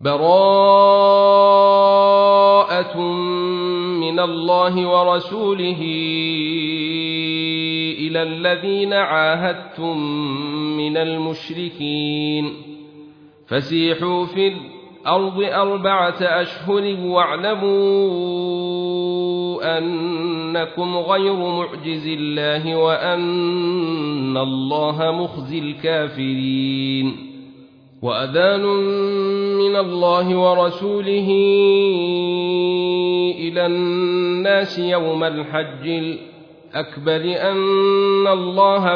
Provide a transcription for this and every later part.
براءة من الله ورسوله إلى الذين عاهدتم من المشركين فسيحوا في الأرض 4 أشهر واعلموا أنكم غير معجز الله وأن الله مخزي الكافرين وأذان من الله ورسوله إلى الناس يوم الحج الأكبر أن الله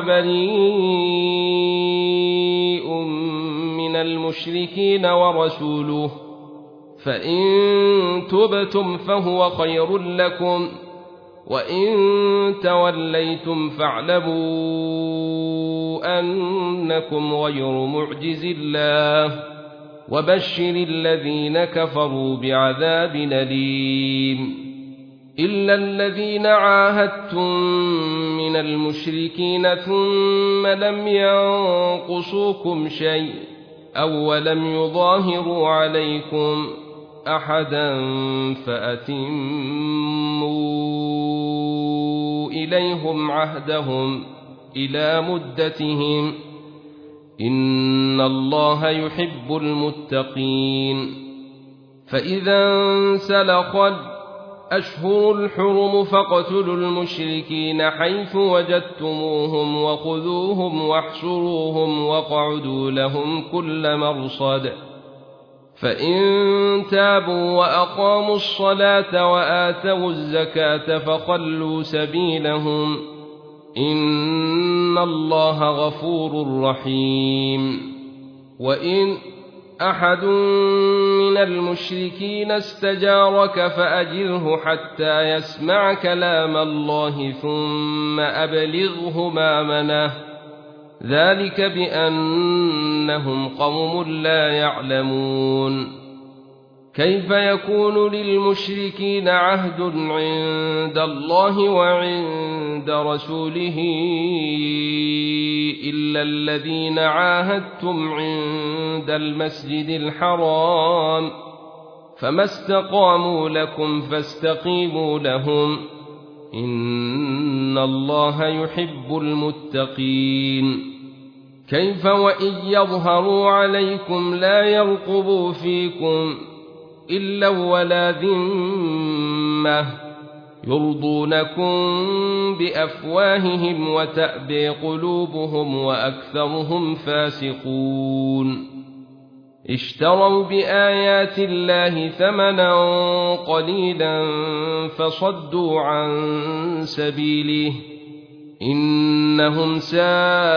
بريء من المشركين ورسوله فإن تبتم فهو خير لكم وإن توليتم فاعلموا أنكم غير معجز الله وبشر الذين كفروا بعذاب أليم إلا الذين عاهدتم من المشركين ثم لم ينقصوكم شيء أو لم يظاهروا عليكم أحدا فأتموا إليهم عهدهم إلى مدتهم إن الله يحب المتقين فإذا انسلخ الأشهر الحرم فاقتلوا المشركين حيث وجدتموهم وخذوهم واحصروهم واقعدوا لهم كل مرصد فإن تابوا وأقاموا الصلاة وآتوا الزكاة فخلوا سبيلهم إن الله غفور رحيم وإن أحد من المشركين استجارك فأجره حتى يسمع كلام الله ثم أبلغه مأمنه ذلك بأنهم قوم لا يعلمون كيف يكون للمشركين عهد عند الله وعند رسوله إلا الذين عاهدتم عند المسجد الحرام فما استقاموا لكم فاستقيموا لهم إن الله يحب المتقين كيف وإن يظهروا عليكم لا يرقبوا فيكم إلا ولا ذمة يرضونكم بأفواههم وتأبي قلوبهم وأكثرهم فاسقون اشتروا بآيات الله ثمنا قليلا فصدوا عن سبيله إنهم ساء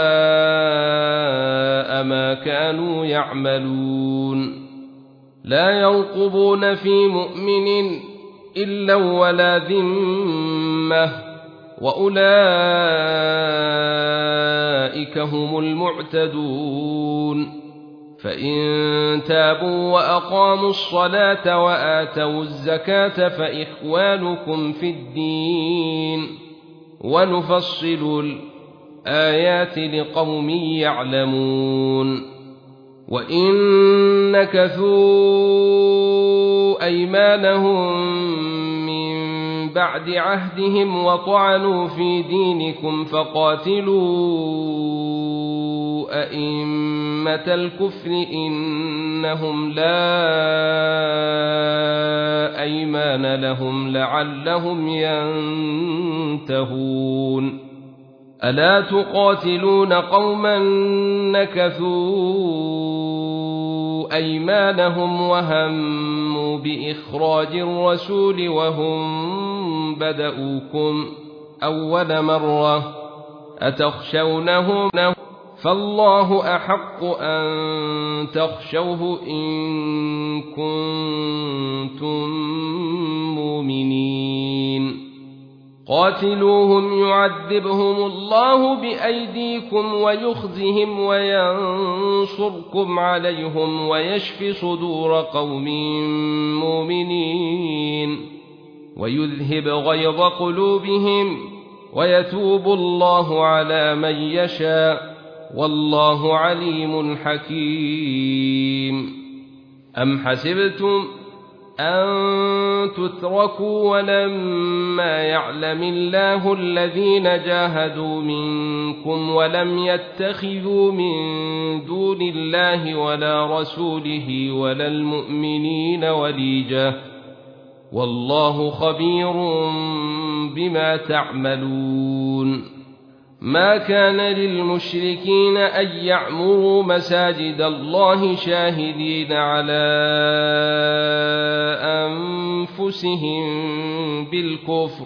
ما كانوا يعملون لا يرقبون في مؤمن إلا ولا ذمة وأولئك هم المعتدون فإن تابوا وأقاموا الصلاة وآتوا الزكاة فإخوانكم في الدين ونفصل الآيات لقوم يعلمون وإن نكثوا أيمانهم من بعد عهدهم وطعنوا في دينكم فقاتلوا أئمة الكفر إنهم لا أيمان لهم لعلهم ينتهون ألا تقاتلون قوما نكثوا أيمانهم وهموا بإخراج الرسول وهم بدؤوكم أول مرة أتخشونهم فالله أحق أن تخشوه إن كنتم مؤمنين قاتلوهم يعذبهم الله بأيديكم ويخزهم وينصركم عليهم ويشف صدور قوم مؤمنين ويذهب غيظ قلوبهم ويتوب الله على من يشاء والله عليم حكيم أم حسبتم أن تتركوا ولما يعلم الله الذين جاهدوا منكم ولم يتخذوا من دون الله ولا رسوله ولا المؤمنين وليجا والله خبير بما تعملون ما كان للمشركين أن يعمروا مساجد الله شاهدين على أنفسهم بالكفر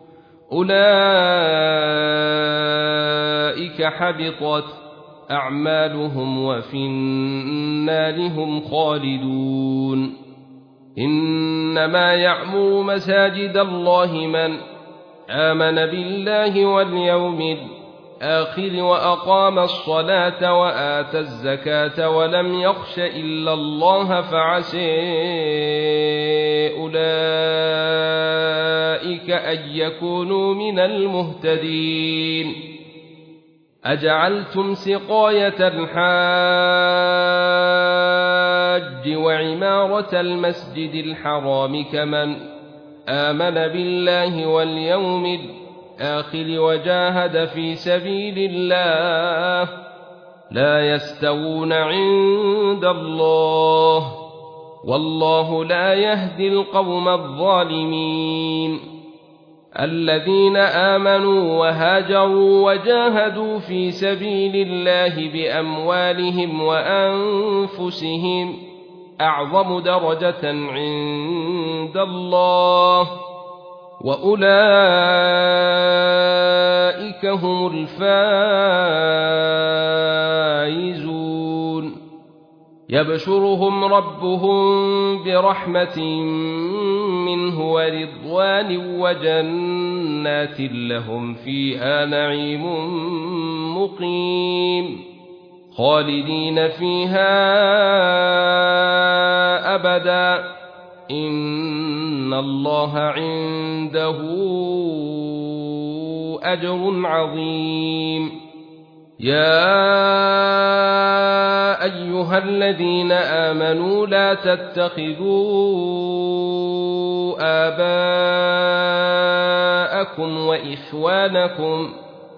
أولئك حبطت أعمالهم وفي النار هم خالدون إنما يعمر مساجد الله من آمن بالله واليوم الآخر وأقام الصلاة وآتى الزكاة ولم يخش إلا الله فعسى أولئك أن يكونوا من المهتدين أجعلتم سقاية الحاج وعمارة المسجد الحرام كمن آمن بالله واليوم الآخر وجاهد في سبيل الله لا يستوون عند الله والله لا يهدي القوم الظالمين الذين آمنوا وهاجروا وجاهدوا في سبيل الله بأموالهم وأنفسهم أعظم درجة عند الله وأولئك هم الفائزون يبشرهم ربهم برحمة منه ورضوان وجنات لهم فيها نعيم مقيم خالدين فيها أبدا إن الله عنده أجر عظيم يا أيها الذين آمنوا لا تتخذوا آباءكم وإخوانكم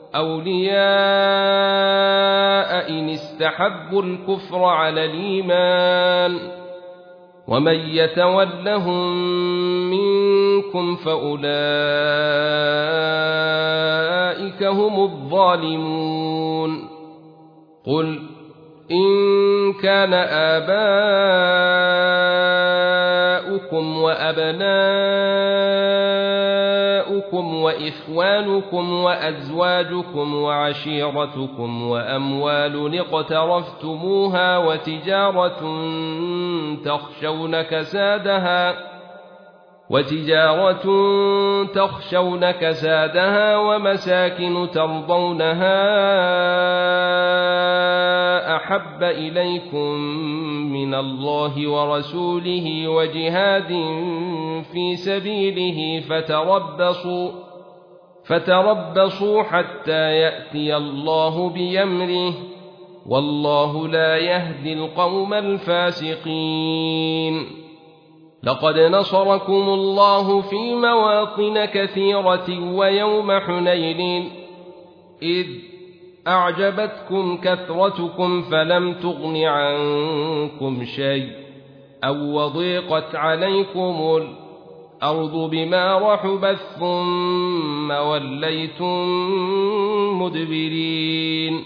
أولياء إن استحبوا الكفر على الإيمان ومن يتولهم منكم فأولئك هم الظالمون قل إن كان آباؤكم وأبناؤكم وإخوانكم وأزواجكم وعشيرتكم وأموال اقترفتموها وتجارة تخشون كسادها ومساكن ترضونها أحب إليكم من الله ورسوله وجهاد في سبيله فتربصوا حتى يأتي الله بأمره والله لا يهدي القوم الفاسقين لقد نصركم الله في مواطن كثيرة ويوم حنين إذ أعجبتكم كثرتكم فلم تغن عنكم شيء أو وضيقت عليكم الأرض بما رحبت ثم وليتم مدبرين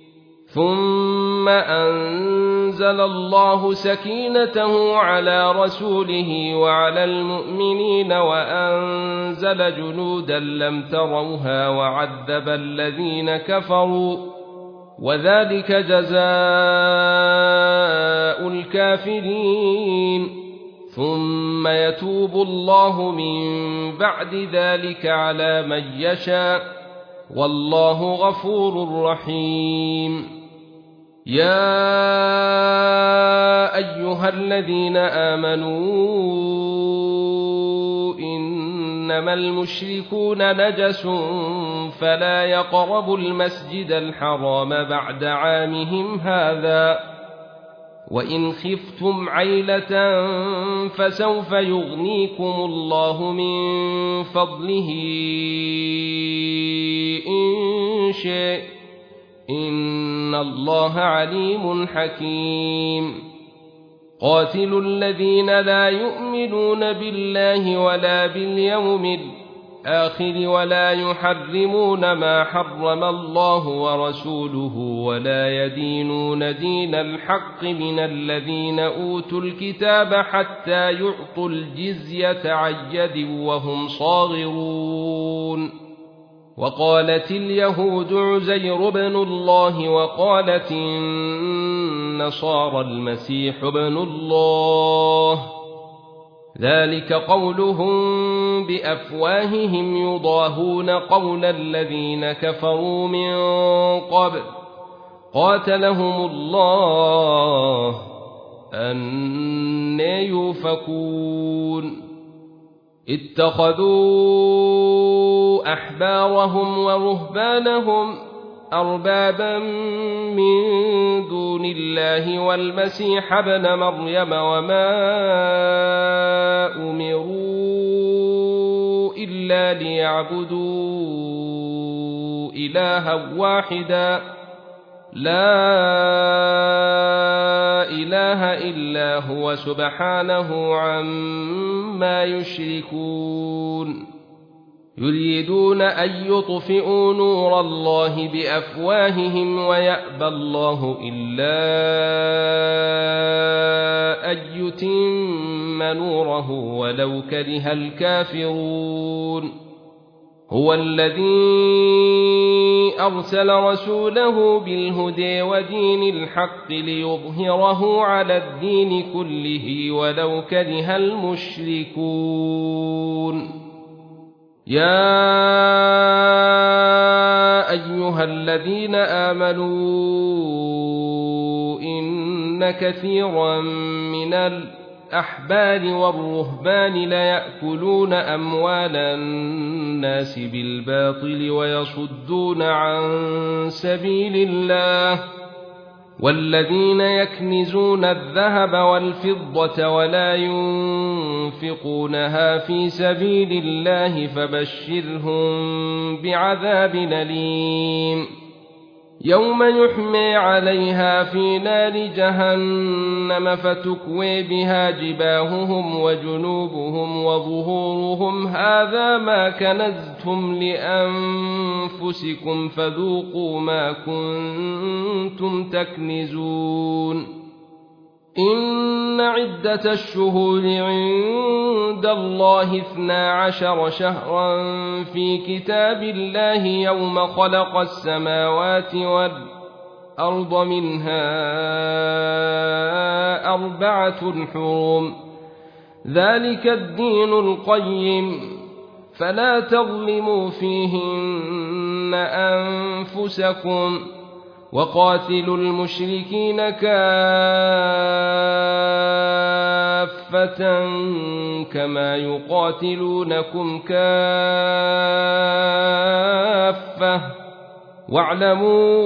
ثم أنزل الله سكينته على رسوله وعلى المؤمنين وأنزل جنودا لم تروها وعذب الذين كفروا وذلك جزاء الكافرين ثم يتوب الله من بعد ذلك على من يشاء والله غفور رحيم يا أيها الذين آمنوا إنما المشركون نجس فلا يقربوا المسجد الحرام بعد عامهم هذا وإن خفتم عيلة فسوف يغنيكم الله من فضله إن شاء إن الله عليم حكيم قاتلوا الذين لا يؤمنون بالله ولا باليوم الآخر ولا يحرمون ما حرم الله ورسوله ولا يدينون دين الحق من الذين أوتوا الكتاب حتى يعطوا الجزية عن يد وهم صاغرون وقالت اليهود عزير بن الله وقالت النصارى المسيح بن الله ذلك قولهم بأفواههم يضاهون قول الذين كفروا من قبل قاتلهم الله أنى يؤفكون اتخذوا أحبارهم ورهبانهم أربابا من دون الله والمسيح ابن مريم وما أمروا إلا ليعبدوا إلها واحدا لا إله إلا هو سبحانه عما يشركون يريدون أن يطفئوا نور الله بأفواههم ويأبى الله إلا أن يتم نوره ولو كره الكافرون هو الذي أرسل رسوله بالهدى ودين الحق ليظهره على الدين كله ولو كره المشركون يا أيها الذين آمنوا إن كثيرا من الأحبار والرهبان ليأكلون أموال الناس بالباطل ويصدون عن سبيل الله والذين يكنزون الذهب والفضة ولا ينفقونها في سبيل الله فبشرهم بعذاب أليم يوم يحمى عليها في نار جهنم فتكوي بها جباههم وجنوبهم وظهورهم هذا ما كنزتم لأنفسكم فذوقوا ما كنتم تكنزون إن عدة الشهور عند الله 12 شهرا في كتاب الله يوم خلق السماوات والأرض منها 4 حرم ذلك الدين القيم فلا تظلموا فيهن أنفسكم وقاتلوا المشركين كافة كما يقاتلونكم كافة واعلموا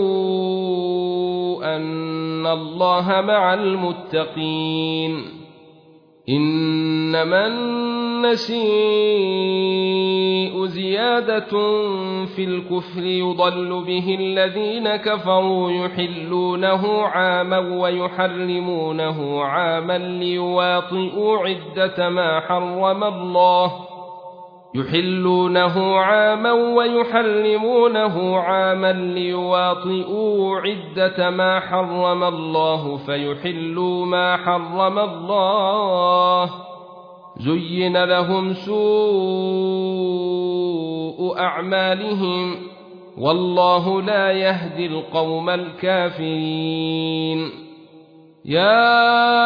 أن الله مع المتقين إنما النسيء زيادة في الكفر يضل به الذين كفروا يحلونه عاما ويحرمونه عاما ليواطئوا عدة ما حرم الله يحلونه عاما ويحرمونه عاما ليواطئوا عدة ما حرم الله فيحلوا ما حرم الله زين لهم سوء أعمالهم والله لا يهدي القوم الكافرين يا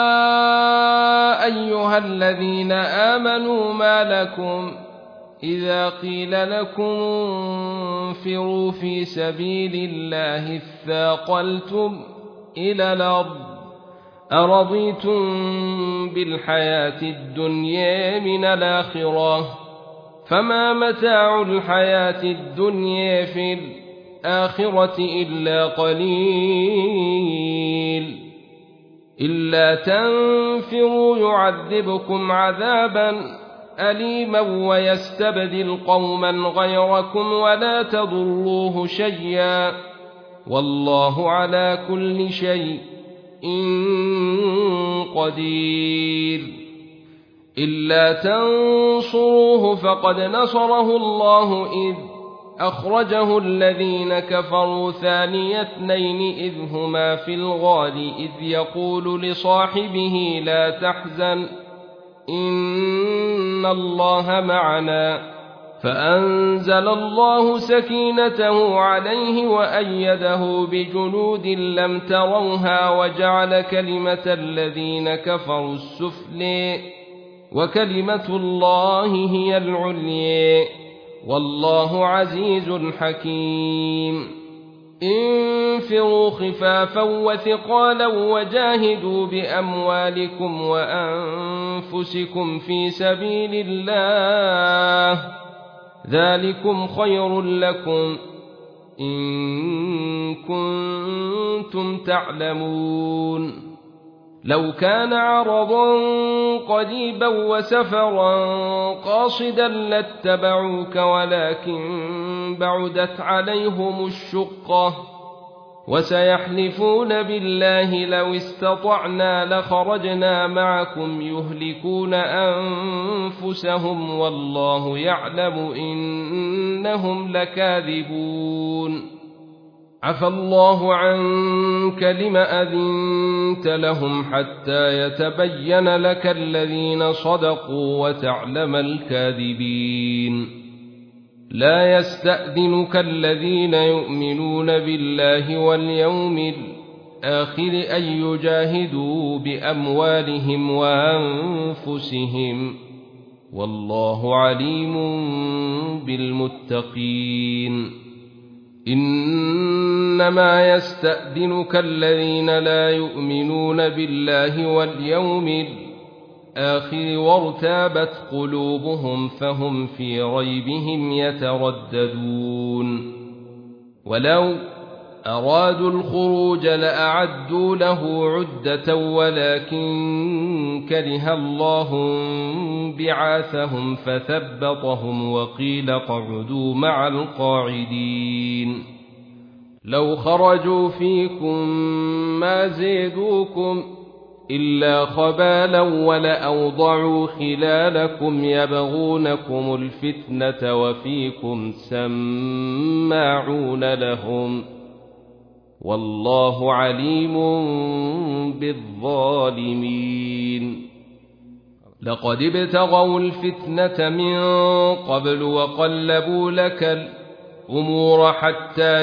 أيها الذين آمنوا ما لكم إذا قيل لكم انفروا في سبيل الله اثاقلتم إلى الأرض أرضيتم بالحياة الدنيا من الآخرة فما متاع الحياة الدنيا في الآخرة إلا قليل إلا تنفروا يعذبكم عذابا أليما ويستبدل قوما غيركم ولا تضروه شيئا والله على كل شيء قدير. إلا تنصروه فقد نصره الله إذ أخرجه الذين كفروا ثاني اثنين إذ هما في الغار إذ يقول لصاحبه لا تحزن إن الله معنا فأنزل الله سكينته عليه وأيده بجنود لم تروها وجعل كلمة الذين كفروا السفلى وكلمة الله هي العليا والله عزيز حكيم. انفروا خفافا وثقالا وجاهدوا بأموالكم وأنفسكم في سبيل الله ذلكم خير لكم إن كنتم تعلمون. لو كان عرضا قريبا وسفرا قاصدا لاتبعوك ولكن بعدت عليهم الشقة وسيحلفون بالله لو استطعنا لخرجنا معكم يهلكون أنفسهم والله يعلم إنهم لكاذبون. عفى الله عنك لم أذنت لهم حتى يتبين لك الذين صدقوا وتعلم الكاذبين. لا يستأذنك الذين يؤمنون بالله واليوم الآخر أن يجاهدوا بأموالهم وأنفسهم والله عليم بالمتقين. إنما يستأذنك الذين لا يؤمنون بالله واليوم الآخر وارتابت قلوبهم فهم في ريبهم يترددون. ولو أرادوا الخروج لأعدوا له عدة ولكن كره الله بعاثهم فثبطهم وقيل اقعدوا مع القاعدين. لو خرجوا فيكم ما زيدوكم إلا خبالا ولأوضعوا خلالكم يبغونكم الفتنة وفيكم سماعون لهم والله عليم بالظالمين. لقد ابتغوا الفتنة من قبل وقلبوا لك الأمور حتى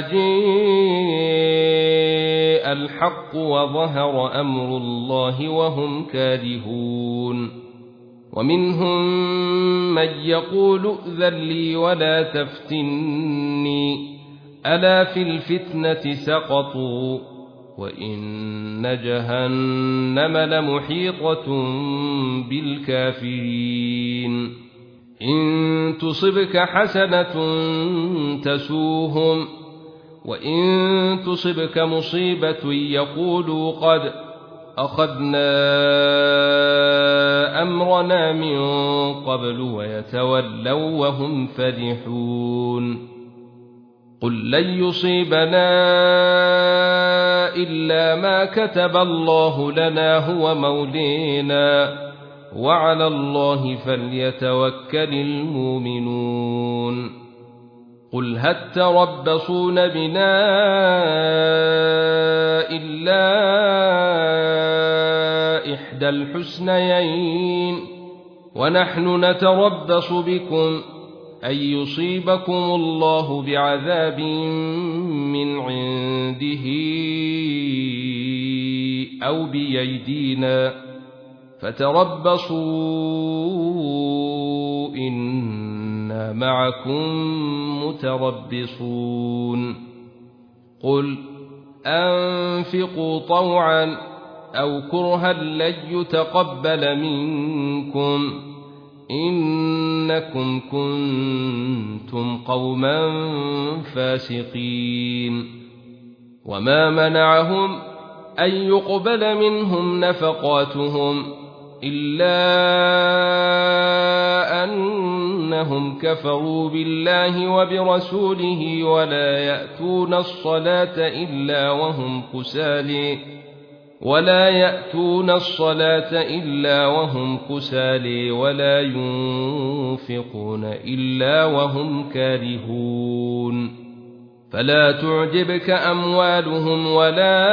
جاء الحق وظهر أمر الله وهم كارهون. ومنهم من يقول ائذن لي ولا تفتني ألا في الفتنة سقطوا وإن جهنم لمحيطة بالكافرين. إن تصبك حسنة تسوهم وإن تصبك مصيبة يقولوا قد أخذنا أمرنا من قبل ويتولوا وهم فرحون. قل لن يصيبنا إلا ما كتب الله لنا هو مولينا وعلى الله فليتوكل المؤمنون. قل هل تربصون بنا إلا إحدى الحسنيين ونحن نتربص بكم أن يصيبكم الله بعذاب من عنده أو بأيدينا فتربصوا إنا معكم متربصون. قل أنفقوا طوعا أو كرها لن يتقبل منكم إنكم كنتم قوما فاسقين. وما منعهم أن يقبل منهم نفقاتهم إلا أنهم كفروا بالله وبرسوله ولا يأتون الصلاة إلا وهم كسالى ولا ينفقون إلا وهم كارهون فلا تعجبك أموالهم ولا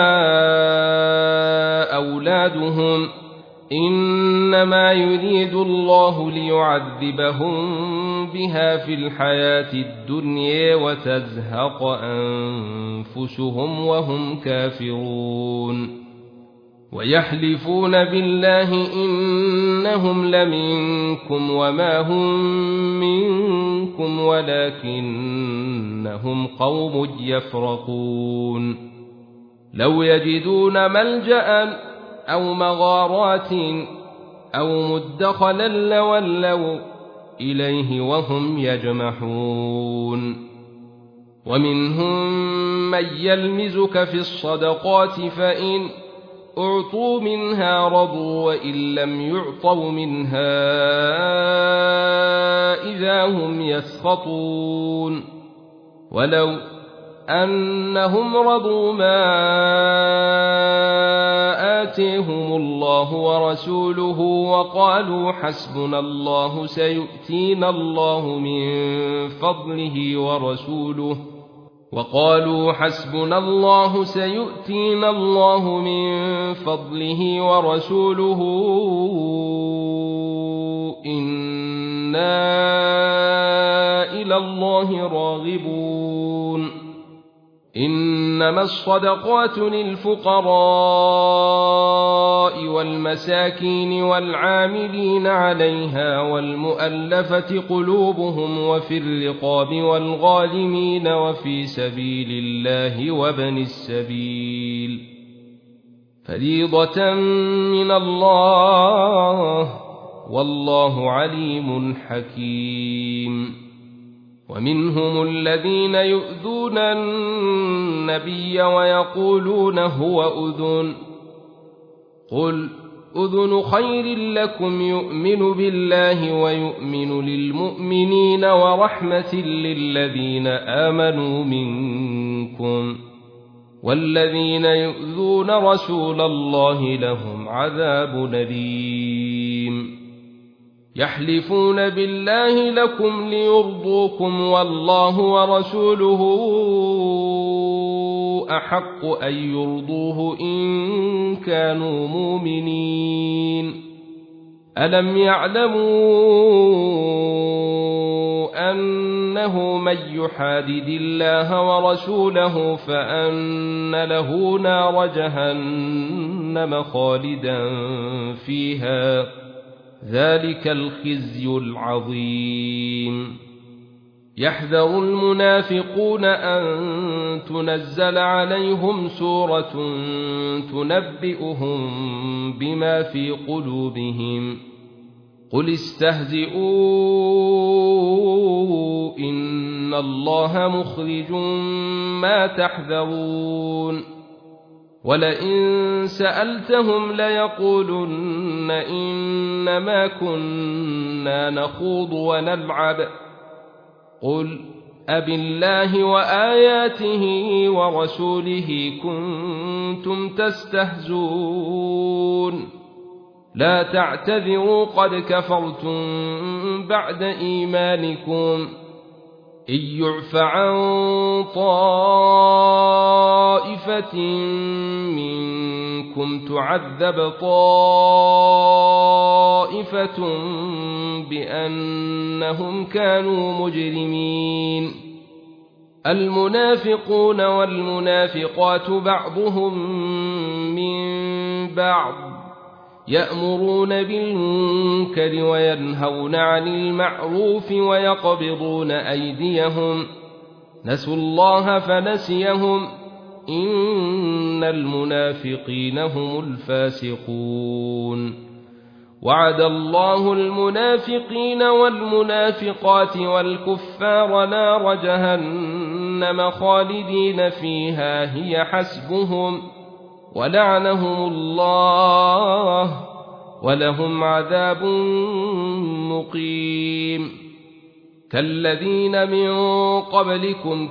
أولادهم إنما يريد الله ليعذبهم بها في الحياة الدنيا وتزهق أنفسهم وهم كافرون ويحلفون بالله إنهم لمنكم وما هم منكم ولكنهم قوم يفرقون لو يجدون ملجأ أو مغارات أو مدخلا لولوا إليه وهم يجمحون ومنهم من يلمزك في الصدقات فإن أعطوا منها رضوا وإن لم يعطوا منها إذا هم يسخطون ولو أنهم رضوا ما آتيهم الله ورسوله وقالوا حسبنا الله سيؤتينا الله من فضله ورسوله إنا إلى الله راغبون إنما الصدقات للفقراء والمساكين والعاملين عليها والمؤلفة قلوبهم وفي الرقاب والغالمين وفي سبيل الله وابن السبيل فريضة من الله والله عليم حكيم ومنهم الذين يؤذون النبي ويقولون هو أذن قل أذن خير لكم يؤمن بالله ويؤمن للمؤمنين ورحمة للذين آمنوا منكم والذين يؤذون رسول الله لهم عذاب أليم يحلفون بالله لكم ليرضوكم والله ورسوله أحق أن يرضوه إن كانوا مؤمنين ألم يعلموا أنه من يحادد الله ورسوله فأن له نار جهنم خالدا فيها ذلك الخزي العظيم يحذر المنافقون أن تنزل عليهم سورة تنبئهم بما في قلوبهم قل استهزئوا إن الله مخرج ما تحذرون ولئن سألتهم ليقولن إنما كنا نخوض ونلعب قل أبالله وآياته ورسوله كنتم تستهزئون لا تعتذروا قد كفرتم بعد إيمانكم إن يعف عن طائفة منكم تعذب طائفة بأنهم كانوا مجرمين المنافقون والمنافقات بعضهم من بعض يأمرون بالمنكر وينهون عن المعروف ويقبضون أيديهم نسوا الله فنسيهم إن المنافقين هم الفاسقون وعد الله المنافقين والمنافقات والكفار نار جهنم خالدين فيها هي حسبهم ولعنهم الله ولهم عذاب مقيم كالذين من قبلكم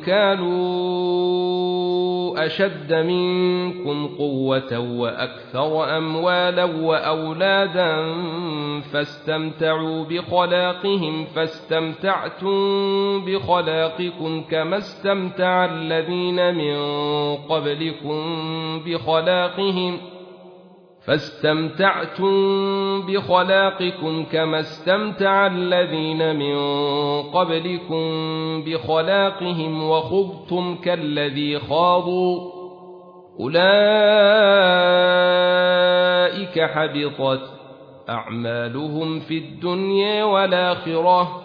كانوا أشد منكم قوة وأكثر أموالا وأولادا فاستمتعوا بخلاقهم فاستمتعتم بخلاقكم كما استمتع الذين من قبلكم بخلاقهم فاستمتعتم بخلاقكم كما استمتع الذين من قبلكم بخلاقهم وخضتم كالذي خاضوا أولئك حبطت أعمالهم في الدنيا والآخرة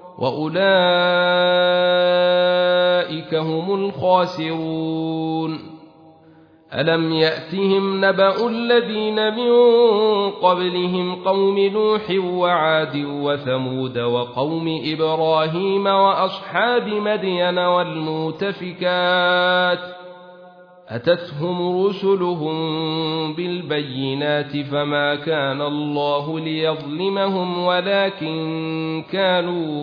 وأولئك هم الخاسرون ألم يأتهم نبأ الذين من قبلهم قوم نوح وعاد وثمود وقوم إبراهيم وأصحاب مدين والمؤتفكات أتتهم رسلهم بالبينات فما كان الله ليظلمهم ولكن كانوا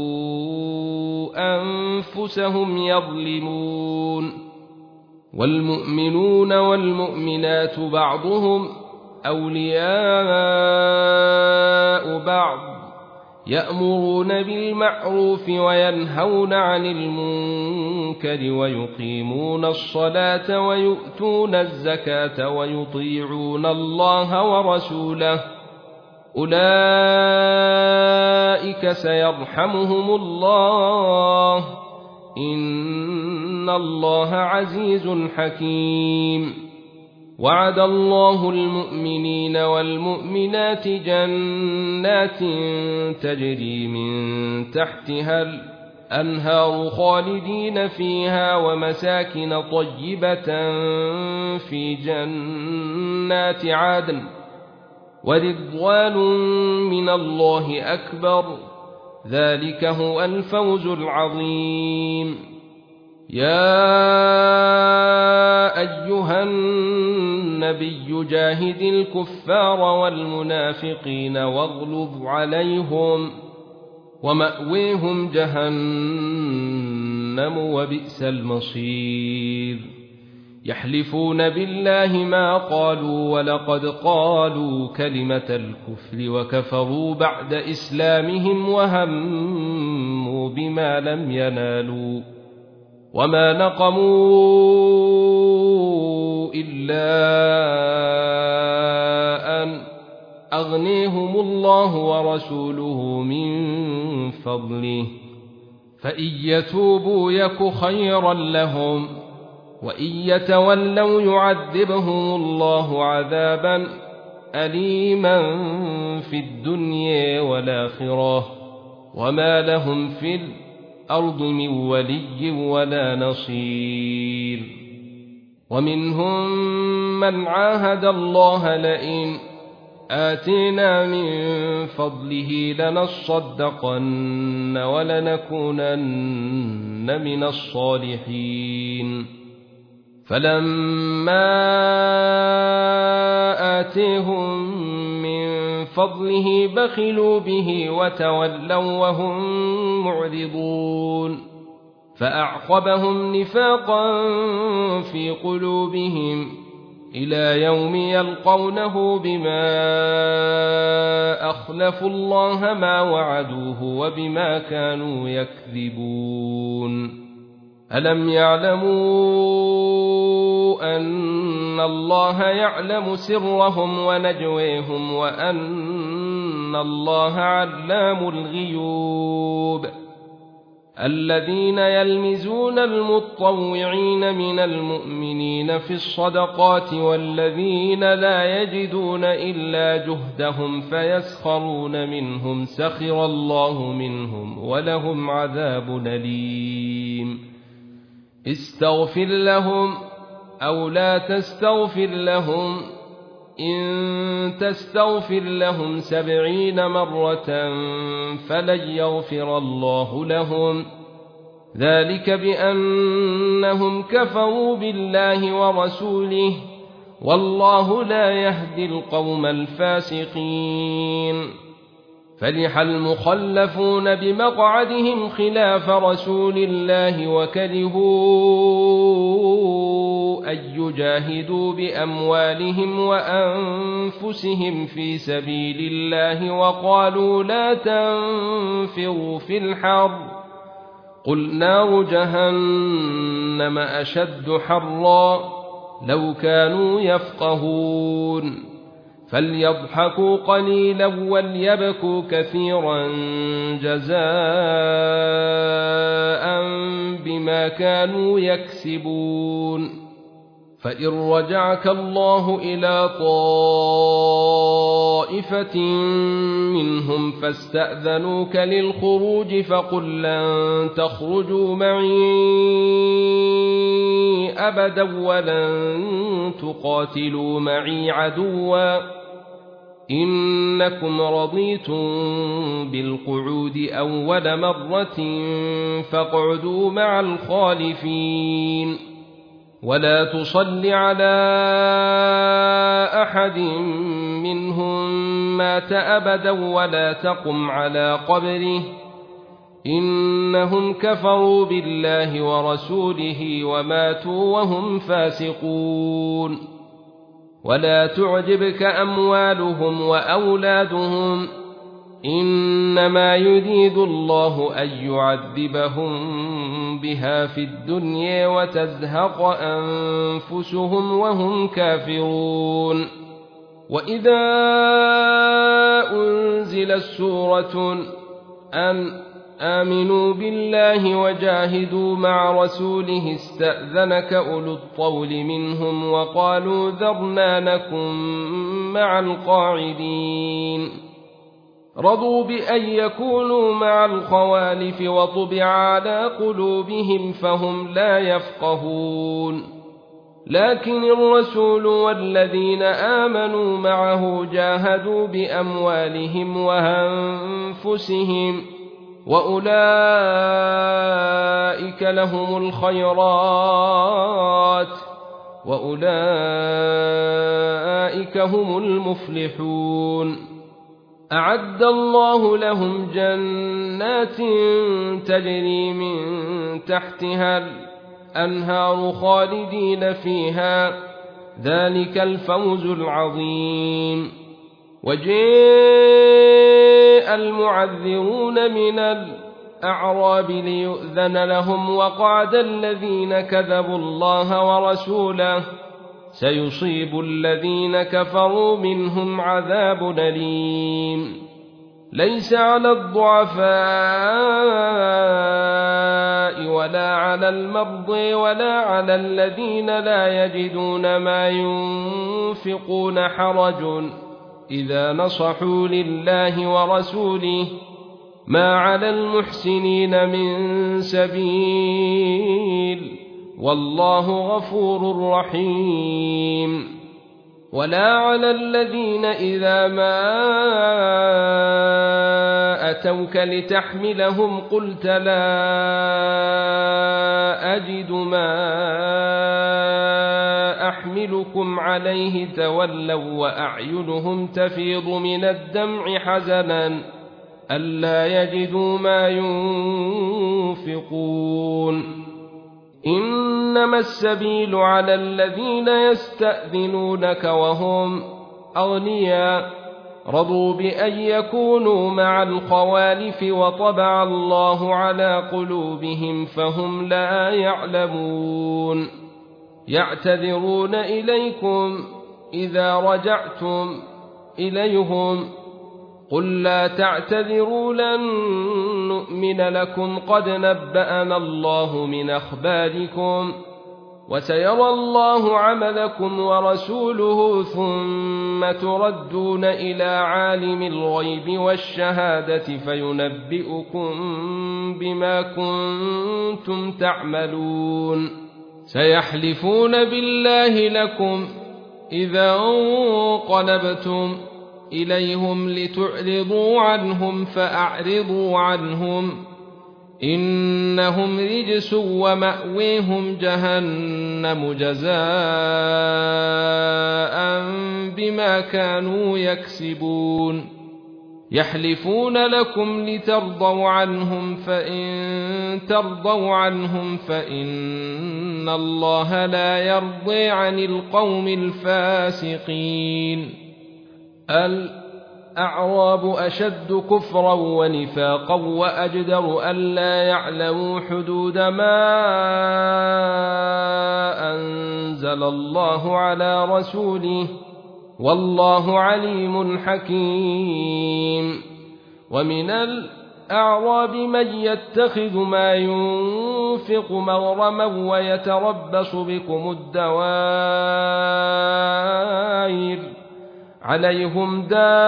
أنفسهم يظلمون والمؤمنون والمؤمنات بعضهم أولياء بعض يأمرون بالمعروف وينهون عن المنكر ويقيمون الصلاة ويؤتون الزكاة ويطيعون الله ورسوله أولئك سيرحمهم الله إن الله عزيز حكيم وعد الله المؤمنين والمؤمنات جنات تجري من تحتها الأنهار خالدين فيها ومساكن طيبة في جنات عدن ورضوان من الله أكبر ذلك هو الفوز العظيم يا أيها النبي جاهد الكفار والمنافقين واغلظ عليهم ومأويهم جهنم وبئس المصير يحلفون بالله ما قالوا ولقد قالوا كلمة الكفر وكفروا بعد إسلامهم وهموا بما لم ينالوا وما نقموا إلا أن أغنيهم الله ورسوله من فضله فإن يتوبوا يك خيرا لهم وإن يتولوا يعذبهم الله عذابا أليما في الدنيا والآخرة وما لهم في الأرض من ولي ولا نصير ومنهم من عاهد الله لئن آتينا من فضله لنصدقن ولنكونن من الصالحين فلما آتيهم من فضله بخلوا به وتولوا وهم معرضون فأعقبهم نفاقا في قلوبهم إلى يوم يلقونه بما أخلفوا الله ما وعدوه وبما كانوا يكذبون ألم يعلموا أن الله يعلم سرهم ونجويهم وأن الله علام الغيوب الذين يلمزون المطوعين من المؤمنين في الصدقات والذين لا يجدون إلا جهدهم فيسخرون منهم سخر الله منهم ولهم عذاب أليم استغفر لهم أو لا تستغفر لهم إن تستغفر لهم 70 مرة فلن يغفر الله لهم ذلك بأنهم كفروا بالله ورسوله والله لا يهدي القوم الفاسقين. فرح المخلفون بمقعدهم خلاف رسول الله وكرهوا أن يجاهدوا بأموالهم وأنفسهم في سبيل الله وقالوا لا تنفروا في الحر قل نار جهنم أشد حرا لو كانوا يفقهون. فليضحكوا قليلا وليبكوا كثيرا جزاء بما كانوا يكسبون. فإن رجعك الله إلى طائفة منهم فاستأذنوك للخروج فقل لن تخرجوا معي أبدا ولن تقاتلوا معي عدوا إنكم رضيتم بالقعود أول مرة فاقعدوا مع الخالفين. ولا تصل على أحد منهم مات أبدا ولا تقم على قبره إنهم كفروا بالله ورسوله وماتوا وهم فاسقون. ولا تعجبك أموالهم وأولادهم إنما يريد الله أن يعذبهم بها في الدنيا وتزهق أنفسهم وهم كافرون. وإذا أنزلت سورة أن آمنوا بالله وجاهدوا مع رسوله استأذنك أولو الطول منهم وقالوا ذرنا نكن مع القاعدين. رضوا بأن يكونوا مع الخوالف وطبع على قلوبهم فهم لا يفقهون. لكن الرسول والذين آمنوا معه جاهدوا بأموالهم وأنفسهم وأولئك لهم الخيرات وأولئك هم المفلحون. أعد الله لهم جنات تجري من تحتها الأنهار خالدين فيها ذلك الفوز العظيم. وجاء المعذرون من الأعراب ليؤذن لهم وقعد الذين كذبوا الله ورسوله سيصيب الذين كفروا منهم عذاب أليم. ليس على الضعفاء ولا على المرضى ولا على الذين لا يجدون ما ينفقون حرج إذا نصحوا لله ورسوله ما على المحسنين من سبيل والله غفور رحيم. ولا على الذين إذا ما أتوك لتحملهم قلت لا أجد ما أحملكم عليه تولوا وأعينهم تفيض من الدمع حزنا ألا يجدوا ما ينفقون. إنما السبيل على الذين يستأذنونك وهم أغنياء رضوا بأن يكونوا مع الخوالف وطبع الله على قلوبهم فهم لا يعلمون. يعتذرون إليكم إذا رجعتم إليهم قل لا تعتذروا لن نؤمن لكم قد نبأنا الله من أخباركم وسيرى الله عملكم ورسوله ثم تردون إلى عالم الغيب والشهادة فينبئكم بما كنتم تعملون. سيحلفون بالله لكم إذا انقلبتم إليهم لتعرضوا عنهم فأعرضوا عنهم إنهم رجس ومأويهم جهنم جزاء بما كانوا يكسبون يحلفون لكم لترضوا عنهم فإن ترضوا عنهم فإن الله لا يرضي عن القوم الفاسقين الأعراب أشد كفرا ونفاقا وأجدر ألا يعلموا حدود ما أنزل الله على رسوله والله عليم حكيم ومن الأعراب من يتخذ ما ينفق مغرما ويتربص بكم الدوائر عليهم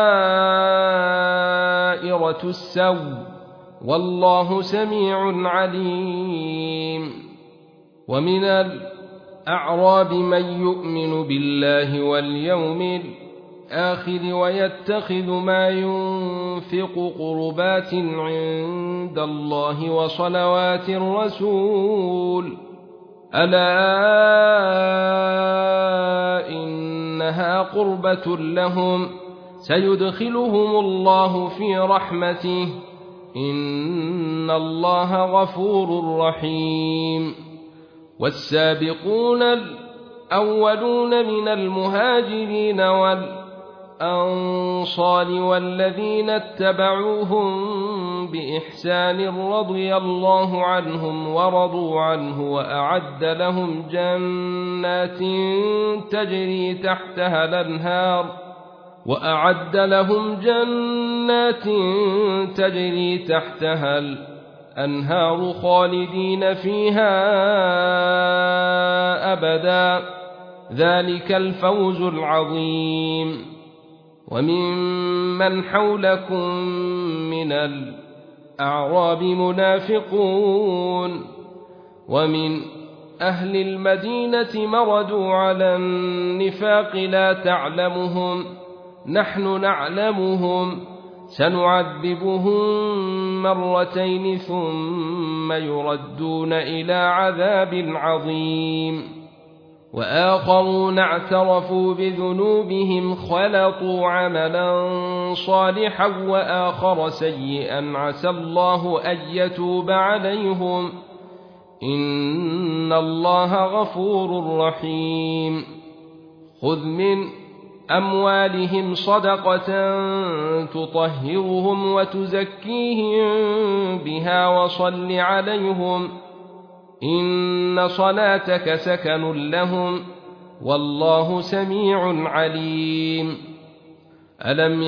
دائرة السوء والله سميع عليم ومن الأعراب من يؤمن بالله واليوم الآخر ويتخذ ما ينفق قربات عند الله وصلوات الرسول ألا إنها قربة لهم سيدخلهم الله في رحمته إن الله غفور رحيم والسابقون الأولون من المهاجرين والأنصار والذين اتبعوهم بإحسان رضي الله عنهم ورضوا عنه وأعد لهم جنات تجري تحتها الأنهار خالدين فيها أبدا ذلك الفوز العظيم وممن حولكم من الأعراب منافقون ومن أهل المدينة مردوا على النفاق لا تعلمهم نحن نعلمهم سنعذبهم مرتين ثم يردون إلى عذاب عظيم وآخرون اعترفوا بذنوبهم خلطوا عملا صالحا وآخر سيئا عسى الله أن يتوب عليهم إن الله غفور رحيم خذ من أموالهم صدقة تطهرهم وتزكيهم بها وصل عليهم إن صلاتك سكن لهم والله سميع عليم ألم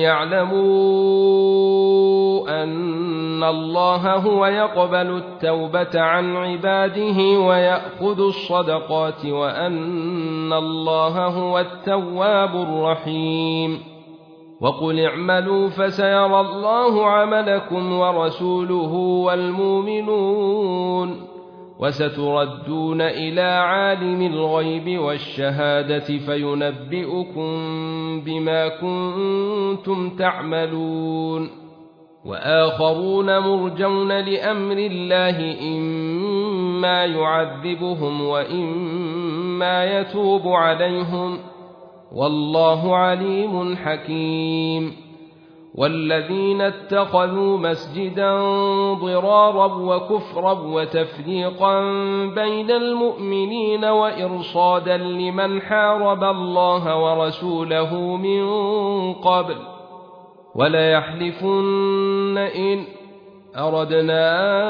يعلموا أن الله هو يقبل التوبة عن عباده ويأخذ الصدقات وأن الله هو التواب الرحيم وقل اعملوا فسيرى الله عملكم ورسوله والمؤمنون وستردون إلى عالم الغيب والشهادة فينبئكم بما كنتم تعملون وآخرون مرجون لأمر الله إما يعذبهم وإما يتوب عليهم والله عليم حكيم والذين اتخذوا مسجدا ضرارا وكفرا وتفريقا بين المؤمنين وإرصادا لمن حارب الله ورسوله من قبل وليحلفن إن أردنا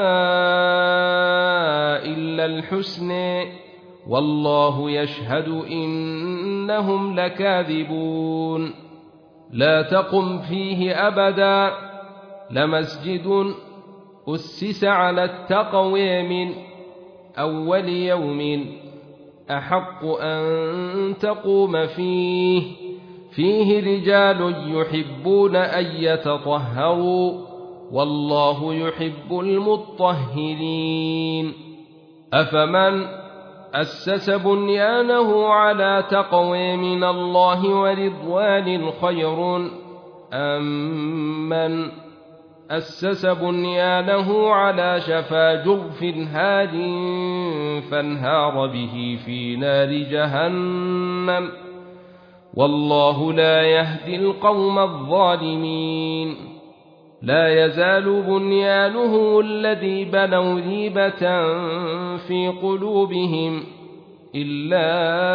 إلا الحسنى والله يشهد إنهم لكاذبون لا تقم فيه أبدا لمسجد أسس على التقوى من أول يوم أحق أن تقوم فيه رجال يحبون أن يتطهروا والله يحب المطهرين أفمن أسس بنيانه على تقوى من الله ورضوان خير أم من أسس بنيانه على شفا جرف هار فانهار به في نار جهنم والله لا يهدي القوم الظالمين لا يزال بنيانه الذي بنوا ريبة في قلوبهم إلا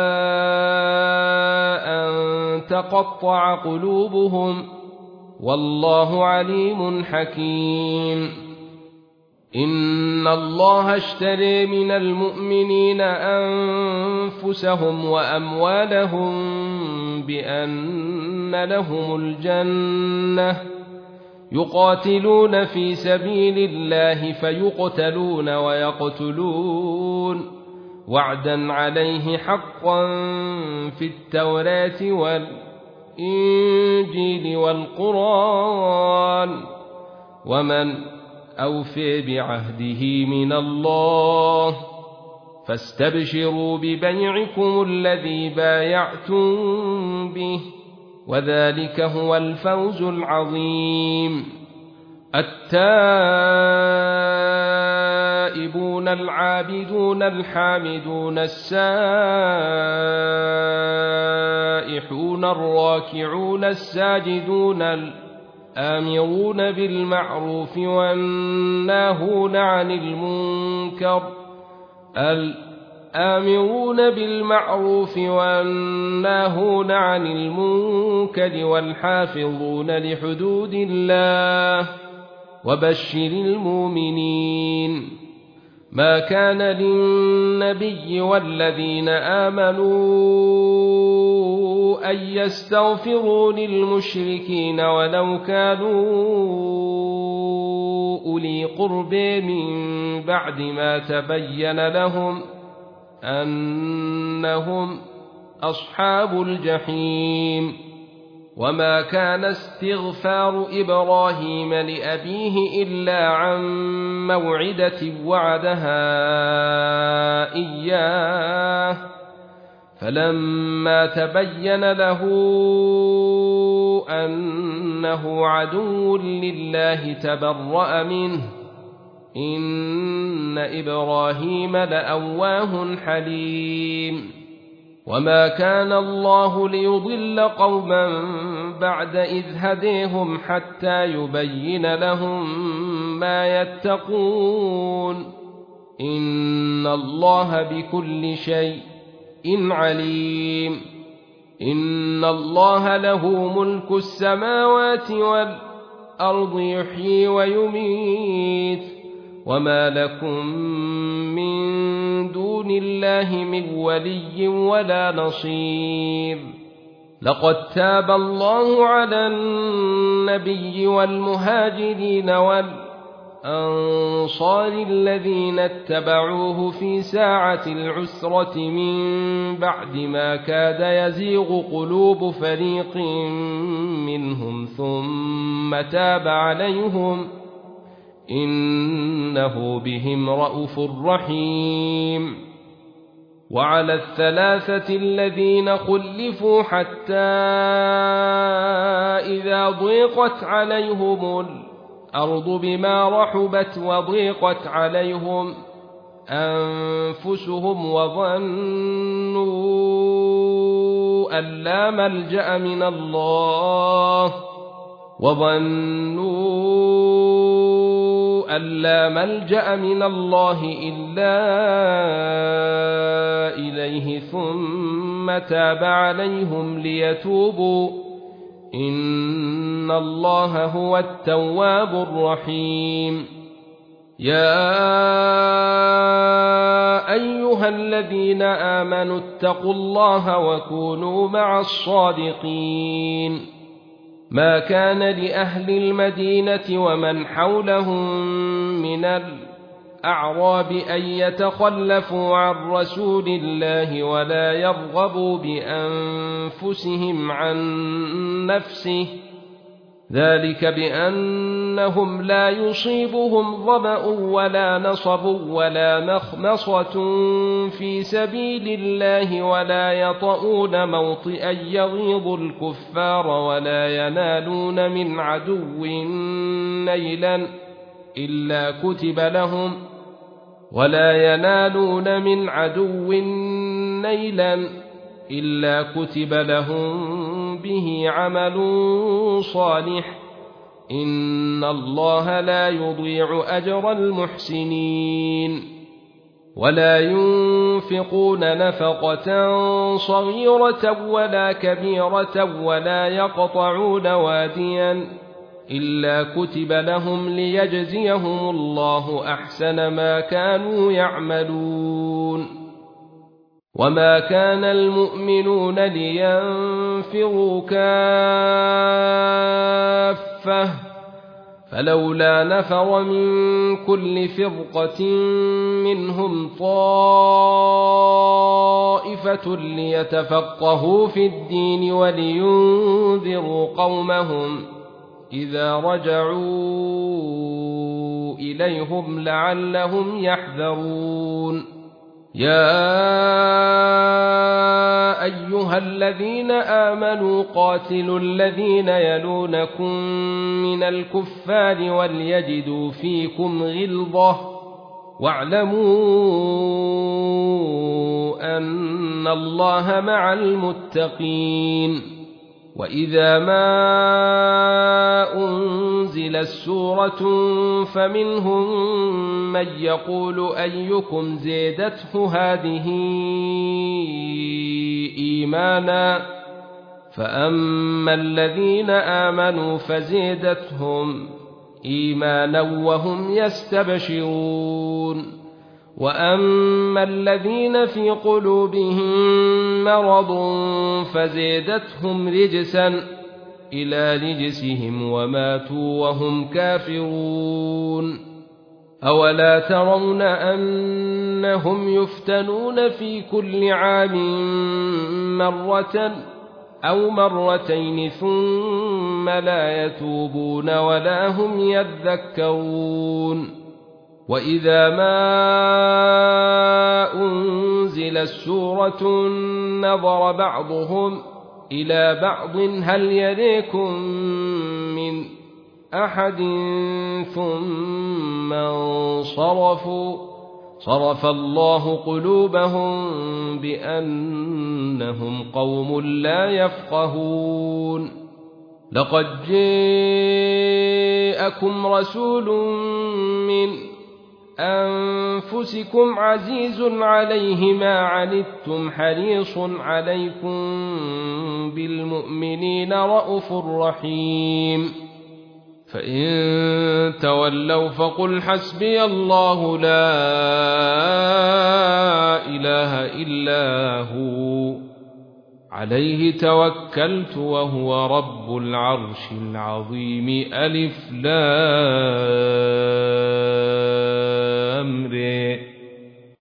أن تقطع قلوبهم والله عليم حكيم إن الله اشترى من المؤمنين أنفسهم وأموالهم بأن لهم الجنة يقاتلون في سبيل الله فيقتلون ويقتلون وعدا عليه حقا في التوراة والإنجيل والقرآن ومن أوفي بعهده من الله فاستبشروا ببيعكم الذي بايعتم به وذلك هو الفوز العظيم التائبون العابدون الحامدون السائحون الراكعون الساجدون الآمرون بالمعروف والناهون عن المنكر الآمرون بالمعروف والناهون عن المنكر والحافظون لحدود الله وبشر المؤمنين ما كان للنبي والذين آمنوا أن يستغفروا للمشركين ولو كانوا أولي قرب من بعد ما تبين لهم أنهم أصحاب الجحيم وما كان استغفار إبراهيم لأبيه إلا عن موعدة وعدها إياه فلما تبين له أنه عدو لله تبرأ منه إن إبراهيم لأواه حليم وما كان الله ليضل قوما بعد إذ هديهم حتى يبين لهم ما يتقون إن الله بكل شيء عليم إن الله له ملك السماوات والأرض يحيي ويميت وما لكم من دون الله من ولي ولا نصير لقد تاب الله على النبي والمهاجرين والأنصار الذين اتبعوه في ساعة العسرة من بعد ما كاد يزيغ قلوب فريق منهم ثم تاب عليهم إنه بهم رءوف رحيم وعلى الثلاثة الذين خلفوا حتى إذا ضيقت عليهم الأرض بما رحبت وضيقت عليهم أنفسهم وظنوا أن لا ملجأ من الله إلا إليه ثم تاب عليهم ليتوبوا إن الله هو التواب الرحيم يا أيها الذين آمنوا اتقوا الله وكونوا مع الصادقين ما كان لأهل المدينة ومن حولهم من الأعراب أن يتخلفوا عن رسول الله ولا يرغبوا بأنفسهم عن نفسه ذلك بأنهم لا يصيبهم ظمأ ولا نصب ولا مخمصة في سبيل الله ولا يطؤون موطئا يغيظ الكفار ولا ينالون من عدو نيلا إلا كتب لهم ولا ينالون من عدو نيلا إلا كتب لهم به عمل صالح إن الله لا يضيع أجر المحسنين ولا ينفقون نفقة صغيرة ولا كبيرة ولا يقطعون واديا إلا كتب لهم ليجزيهم الله أحسن ما كانوا يعملون وما كان المؤمنون لينفروا كافة فلولا نفر من كل فرقة منهم طائفة ليتفقهوا في الدين ولينذروا قومهم إذا رجعوا إليهم لعلهم يحذرون يا أيها الذين آمنوا قاتلوا الذين يلونكم من الكفار وليجدوا فيكم غلظة واعلموا أن الله مع المتقين وإذا ما أنزلت سورة فمنهم من يقول أيكم زادته هذه إيمانا فأما الذين آمنوا فزادتهم إيمانا وهم يستبشرون وأما الذين في قلوبهم مرض فزادتهم رجسا إلى رجسهم وماتوا وهم كافرون أولا ترون أنهم يفتنون في كل عام مرة أو مرتين ثم لا يتوبون ولا هم يذكرون وإذا ما أنزلت سورة نظر بعضهم إلى بعض هل يريكم من أحد ثم انصرفوا صرف الله قلوبهم بأنهم قوم لا يفقهون لقد جاءكم رسول من أنفسكم عزيز عليه ما عنتم حريص عليكم بالمؤمنين رءوف رحيم فإن تولوا فقل حسبي الله لا إله إلا هو عليه توكلت وهو رب العرش العظيم ألف لام